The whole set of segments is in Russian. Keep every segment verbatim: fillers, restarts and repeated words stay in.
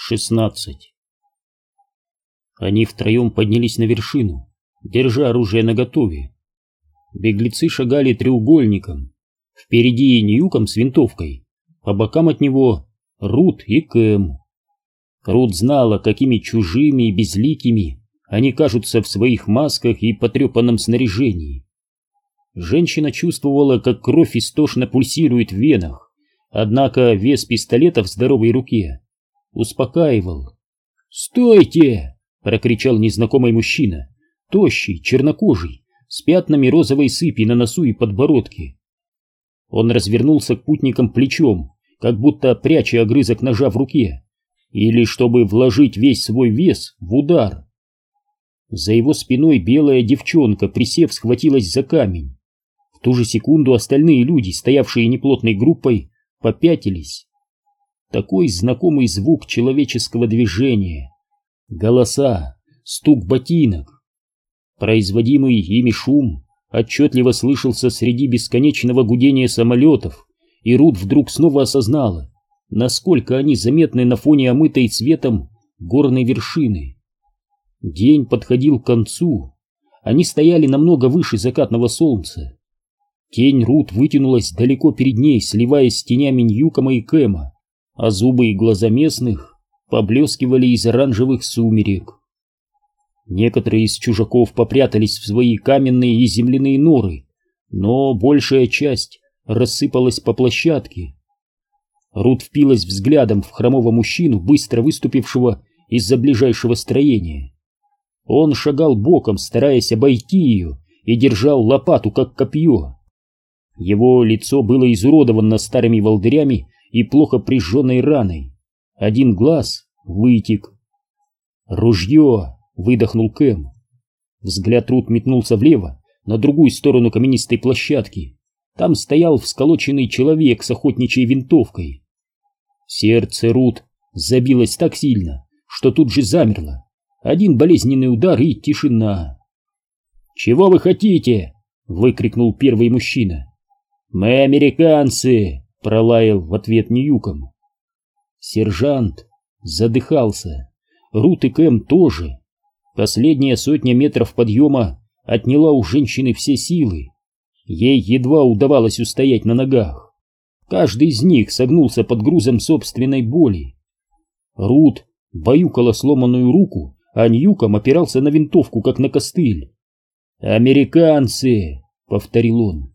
шестнадцать. Они втроем поднялись на вершину, держа оружие наготове. Беглецы шагали треугольником. Впереди Ньюком с винтовкой, по бокам от него Рут и Кэм. Рут знала, какими чужими и безликими они кажутся в своих масках и потрепанном снаряжении. Женщина чувствовала, как кровь истошно пульсирует в венах, однако вес пистолета в здоровой руке успокаивал. «Стойте!» — прокричал незнакомый мужчина, тощий, чернокожий, с пятнами розовой сыпи на носу и подбородке. Он развернулся к путникам плечом, как будто пряча огрызок ножа в руке, или чтобы вложить весь свой вес в удар. За его спиной белая девчонка, присев, схватилась за камень. В ту же секунду остальные люди, стоявшие неплотной группой, попятились. Такой знакомый звук человеческого движения. Голоса, стук ботинок. Производимый ими шум отчетливо слышался среди бесконечного гудения самолетов, и Рут вдруг снова осознала, насколько они заметны на фоне омытой светом горной вершины. День подходил к концу. Они стояли намного выше закатного солнца. Тень Рут вытянулась далеко перед ней, сливаясь с тенями Ньюкома и Кэма, а зубы и глаза местных поблескивали из оранжевых сумерек. Некоторые из чужаков попрятались в свои каменные и земляные норы, но большая часть рассыпалась по площадке. Рут впилась взглядом в хромого мужчину, быстро выступившего из-за ближайшего строения. Он шагал боком, стараясь обойти ее, и держал лопату, как копье. Его лицо было изуродовано старыми волдырями и плохо прижженной раной. Один глаз вытек. «Ружье!» — выдохнул Кэм. Взгляд Рут метнулся влево, на другую сторону каменистой площадки. Там стоял всколоченный человек с охотничьей винтовкой. Сердце Рут забилось так сильно, что тут же замерло. Один болезненный удар и тишина. «Чего вы хотите?» — выкрикнул первый мужчина. «Мы американцы!» — пролаял в ответ Ньюком. Сержант задыхался. Рут и Кэм тоже. Последняя сотня метров подъема отняла у женщины все силы. Ей едва удавалось устоять на ногах. Каждый из них согнулся под грузом собственной боли. Рут баюкала сломанную руку, а Ньюком опирался на винтовку, как на костыль. «Американцы!» — повторил он.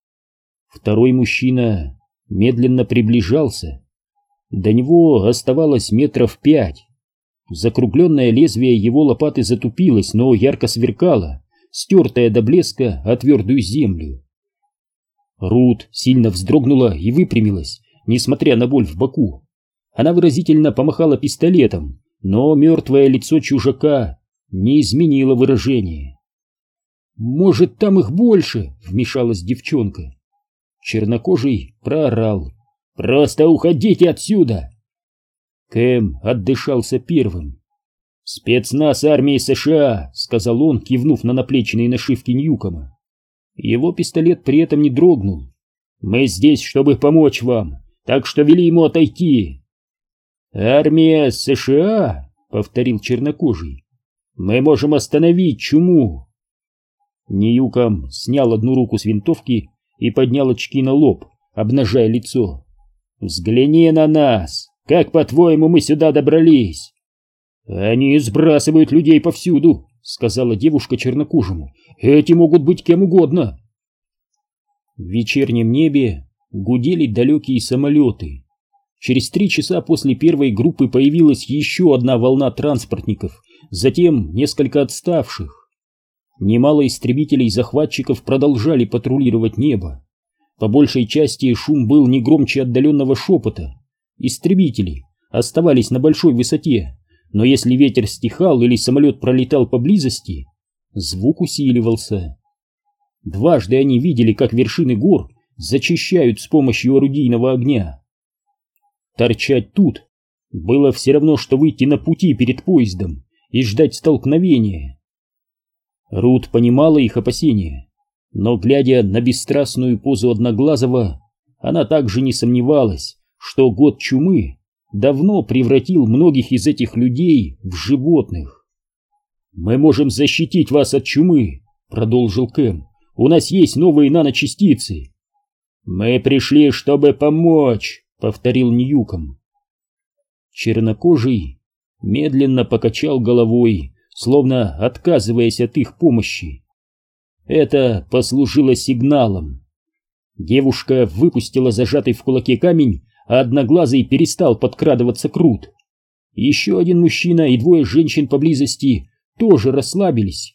Второй мужчина медленно приближался. До него оставалось метров пять. Закругленное лезвие его лопаты затупилось, но ярко сверкало, стертая до блеска о твердую землю. Рут сильно вздрогнула и выпрямилась, несмотря на боль в боку. Она выразительно помахала пистолетом, но мертвое лицо чужака не изменило выражение. «Может, там их больше?» — вмешалась девчонка. Чернокожий проорал: «Просто уходите отсюда!» Кэм отдышался первым. «Спецназ армии США», — сказал он, кивнув на наплечные нашивки Ньюкома. Его пистолет при этом не дрогнул. «Мы здесь, чтобы помочь вам, так что вели ему отойти». «Армия США», — повторил чернокожий. «Мы можем остановить чуму». Ньюком снял одну руку с винтовки и поднял очки на лоб, обнажая лицо. «Взгляни на нас! Как, по-твоему, мы сюда добрались?» «Они сбрасывают людей повсюду», — сказала девушка чернокожему. «Эти могут быть кем угодно». В вечернем небе гудели далекие самолеты. Через три часа после первой группы появилась еще одна волна транспортников, затем несколько отставших. Немало истребителей-захватчиков продолжали патрулировать небо. По большей части шум был не громче отдаленного шепота. Истребители оставались на большой высоте, но если ветер стихал или самолет пролетал поблизости, звук усиливался. Дважды они видели, как вершины гор зачищают с помощью орудийного огня. Торчать тут было все равно, что выйти на пути перед поездом и ждать столкновения. Рут понимала их опасения, но, глядя на бесстрастную позу Одноглазого, она также не сомневалась, что год чумы давно превратил многих из этих людей в животных. «Мы можем защитить вас от чумы», — продолжил Кэм. «У нас есть новые наночастицы». «Мы пришли, чтобы помочь», — повторил Ньюком. Чернокожий медленно покачал головой, словно отказываясь от их помощи. Это послужило сигналом. Девушка выпустила зажатый в кулаке камень, а Одноглазый перестал подкрадываться к Рут. Еще один мужчина и двое женщин поблизости тоже расслабились.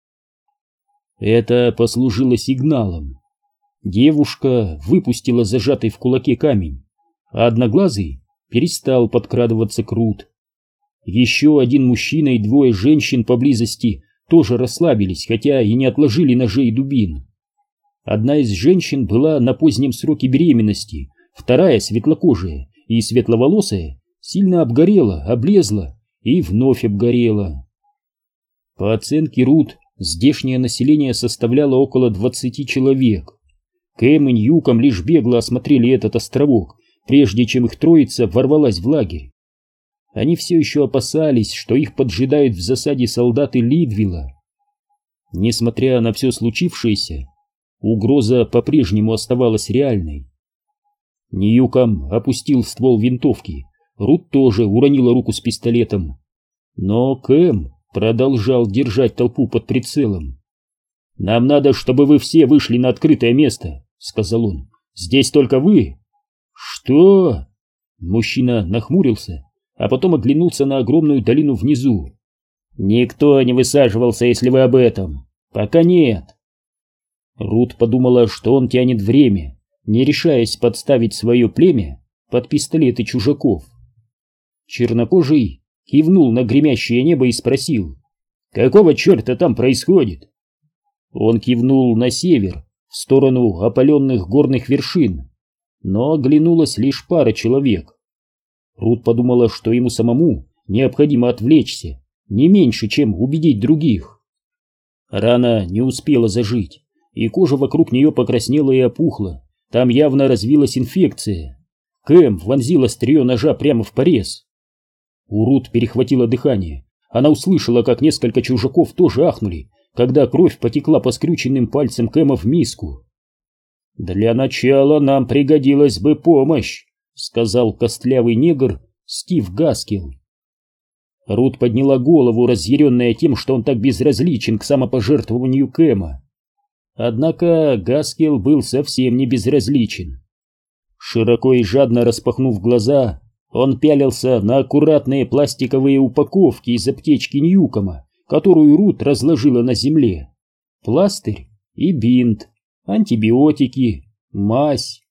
Это послужило сигналом. Девушка выпустила зажатый в кулаке камень, а Одноглазый перестал подкрадываться к Рут. Еще один мужчина и двое женщин поблизости тоже расслабились, хотя и не отложили ножей и дубин. Одна из женщин была на позднем сроке беременности, вторая, светлокожая и светловолосая, сильно обгорела, облезла и вновь обгорела. По оценке Рут, здешнее население составляло около двадцати человек. Кэм и Ньюком лишь бегло осмотрели этот островок, прежде чем их троица ворвалась в лагерь. Они все еще опасались, что их поджидают в засаде солдаты Лидвилла. Несмотря на все случившееся, угроза по-прежнему оставалась реальной. Ньюком опустил ствол винтовки, Рут тоже уронила руку с пистолетом. Но Кэм продолжал держать толпу под прицелом. «Нам надо, чтобы вы все вышли на открытое место», — сказал он. «Здесь только вы». «Что?» Мужчина нахмурился, а потом оглянулся на огромную долину внизу. «Никто не высаживался, если вы об этом. Пока нет». Рут подумала, что он тянет время, не решаясь подставить свое племя под пистолеты чужаков. Чернокожий кивнул на гремящее небо и спросил: «Какого черта там происходит?» Он кивнул на север, в сторону опаленных горных вершин, но оглянулась лишь пара человек. Рут подумала, что ему самому необходимо отвлечься, не меньше, чем убедить других. Рана не успела зажить, и кожа вокруг нее покраснела и опухла, там явно развилась инфекция. Кэм вонзил острие ножа прямо в порез. У Рут перехватило дыхание, она услышала, как несколько чужаков тоже ахнули, когда кровь потекла по скрюченным пальцам Кэма в миску. «Для начала нам пригодилась бы помощь», — сказал костлявый негр Стив Гаскел. Рут подняла голову, разъяренная тем, что он так безразличен к самопожертвованию Кэма. Однако Гаскел был совсем не безразличен. Широко и жадно распахнув глаза, он пялился на аккуратные пластиковые упаковки из аптечки Ньюкома, которую Рут разложила на земле. Пластырь и бинт, антибиотики, мазь.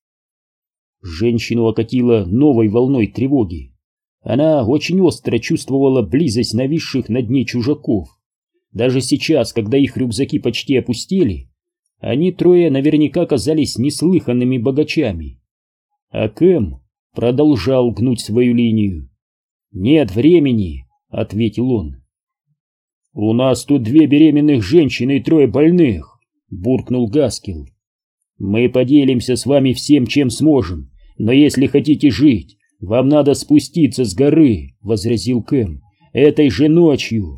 Женщину окатило новой волной тревоги. Она очень остро чувствовала близость нависших над ней чужаков. Даже сейчас, когда их рюкзаки почти опустели, они трое наверняка казались неслыханными богачами. А Кэм продолжал гнуть свою линию. «Нет времени», — ответил он. «У нас тут две беременных женщины и трое больных», — буркнул Гаскел. «Мы поделимся с вами всем, чем сможем, но если хотите жить, вам надо спуститься с горы», — возразил Кэм, — «этой же ночью».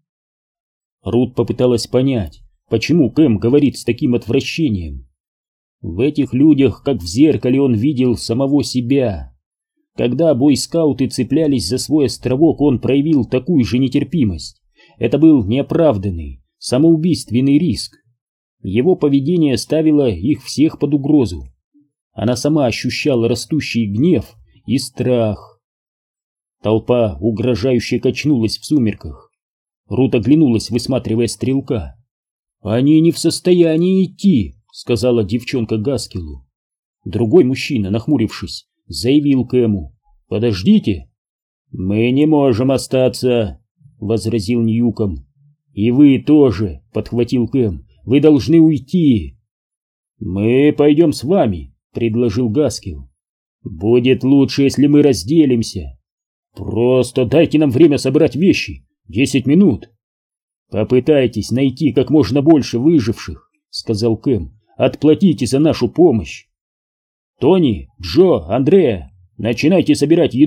Рут попыталась понять, почему Кэм говорит с таким отвращением. В этих людях, как в зеркале, он видел самого себя. Когда бойскауты цеплялись за свой островок, он проявил такую же нетерпимость. Это был неоправданный, самоубийственный риск. Его поведение ставило их всех под угрозу. Она сама ощущала растущий гнев и страх. Толпа угрожающе качнулась в сумерках. Рут оглянулась, высматривая стрелка. «Они не в состоянии идти», — сказала девчонка Гаскелу. Другой мужчина, нахмурившись, заявил Кэму: «Подождите». «Мы не можем остаться», — возразил Ньюком. «И вы тоже», — подхватил Кэм, — «вы должны уйти». «Мы пойдем с вами», — предложил Гаскел. «Будет лучше, если мы разделимся. Просто дайте нам время собрать вещи. Десять минут». «Попытайтесь найти как можно больше выживших», — сказал Кэм. «Отплатите за нашу помощь. Тони, Джо, Андреа, начинайте собирать еду.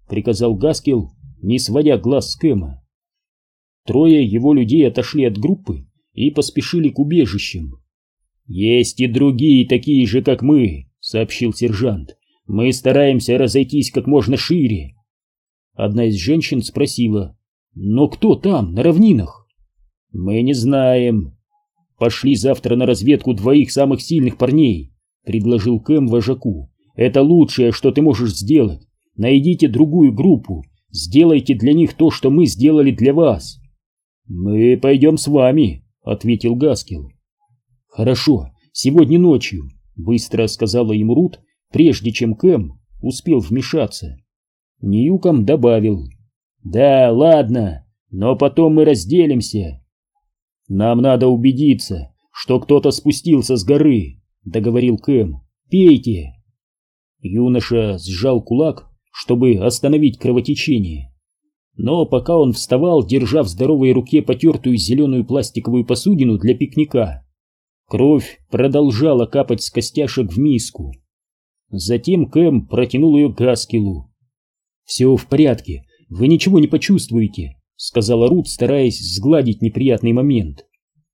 — приказал Гаскел, не сводя глаз с Кэма. Трое его людей отошли от группы и поспешили к убежищам. «Есть и другие, такие же, как мы», — сообщил сержант. «Мы стараемся разойтись как можно шире». Одна из женщин спросила: «Но кто там, на равнинах?» «Мы не знаем. Пошли завтра на разведку двоих самых сильных парней», — предложил Кэм вожаку. «Это лучшее, что ты можешь сделать. Найдите другую группу, сделайте для них то, что мы сделали для вас». «Мы пойдем с вами», — ответил Гаскел. «Хорошо, сегодня ночью», — быстро сказала ему Рут, прежде чем Кэм успел вмешаться. Ньюком добавил: «Да, ладно, но потом мы разделимся». «Нам надо убедиться, что кто-то спустился с горы», — договорил Кэм. «Пейте». Юноша сжал кулак, чтобы остановить кровотечение. Но пока он вставал, держа в здоровой руке потертую зеленую пластиковую посудину для пикника, кровь продолжала капать с костяшек в миску. Затем Кэм протянул ее Гаскелу. «Все в порядке, вы ничего не почувствуете», — сказала Рут, стараясь сгладить неприятный момент.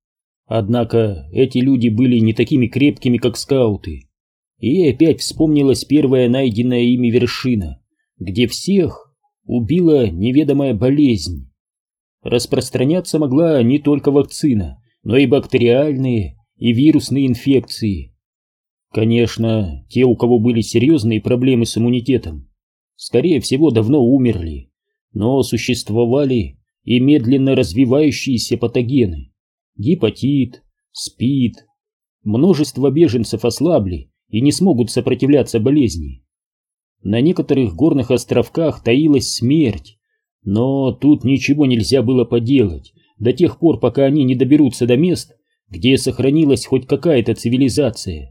Однако эти люди были не такими крепкими, как скауты. И опять вспомнилась первая найденная ими вершина, где всех убила неведомая болезнь. Распространяться могла не только вакцина, но и бактериальные и вирусные инфекции. Конечно, те, у кого были серьезные проблемы с иммунитетом, скорее всего, давно умерли, но существовали и медленно развивающиеся патогены. Гепатит, СПИД. Множество беженцев ослабли и не смогут сопротивляться болезни. На некоторых горных островках таилась смерть, но тут ничего нельзя было поделать до тех пор, пока они не доберутся до мест, где сохранилась хоть какая-то цивилизация.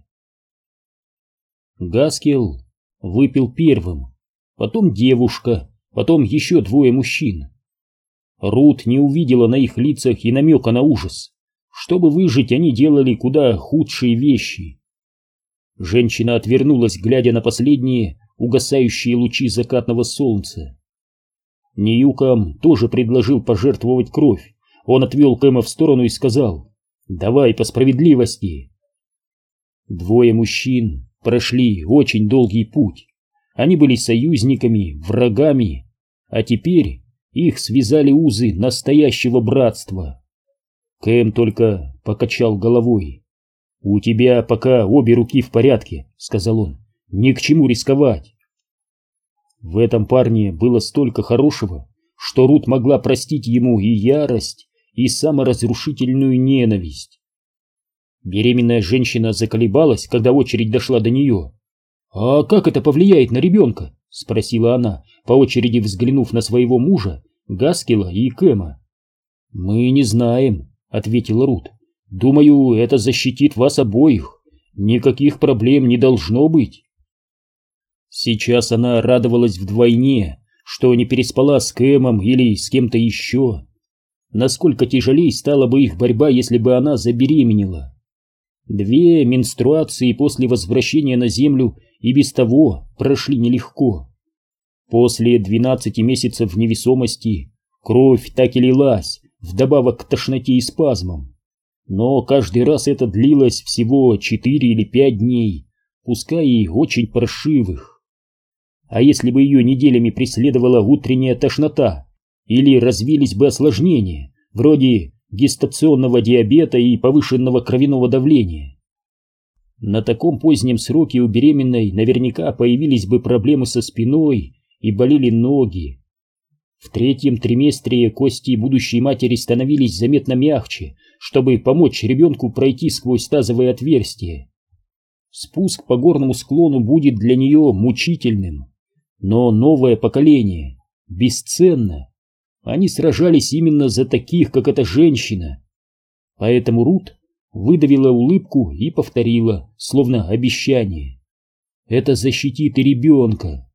Гаскел выпил первым, потом девушка, потом еще двое мужчин. Рут не увидела на их лицах и намека на ужас. Чтобы выжить, они делали куда худшие вещи. Женщина отвернулась, глядя на последние угасающие лучи закатного солнца. Ньюком тоже предложил пожертвовать кровь. Он отвел Кэма в сторону и сказал: «Давай по справедливости». Двое мужчин прошли очень долгий путь. Они были союзниками, врагами, а теперь их связали узы настоящего братства. Кэм только покачал головой. «У тебя пока обе руки в порядке», — сказал он. «Ни к чему рисковать». В этом парне было столько хорошего, что Рут могла простить ему и ярость, и саморазрушительную ненависть. Беременная женщина заколебалась, когда очередь дошла до нее. «А как это повлияет на ребенка?» — спросила она, по очереди взглянув на своего мужа, Гаскела и Кэма. «Мы не знаем», — ответила Рут. «Думаю, это защитит вас обоих. Никаких проблем не должно быть». Сейчас она радовалась вдвойне, что не переспала с Кэмом или с кем-то еще. Насколько тяжелей стала бы их борьба, если бы она забеременела. Две менструации после возвращения на Землю и без того прошли нелегко. После двенадцати месяцев невесомости кровь так и лилась, вдобавок к тошноте и спазмам. Но каждый раз это длилось всего четыре или пять дней, пускай и очень паршивых. А если бы ее неделями преследовала утренняя тошнота, или развились бы осложнения, вроде гестационного диабета и повышенного кровяного давления? На таком позднем сроке у беременной наверняка появились бы проблемы со спиной и болели ноги. В третьем триместре кости будущей матери становились заметно мягче, чтобы помочь ребенку пройти сквозь тазовое отверстие. Спуск по горному склону будет для нее мучительным, но новое поколение бесценно. Они сражались именно за таких, как эта женщина. Поэтому Рут выдавила улыбку и повторила, словно обещание: «Это защитит и ребенка».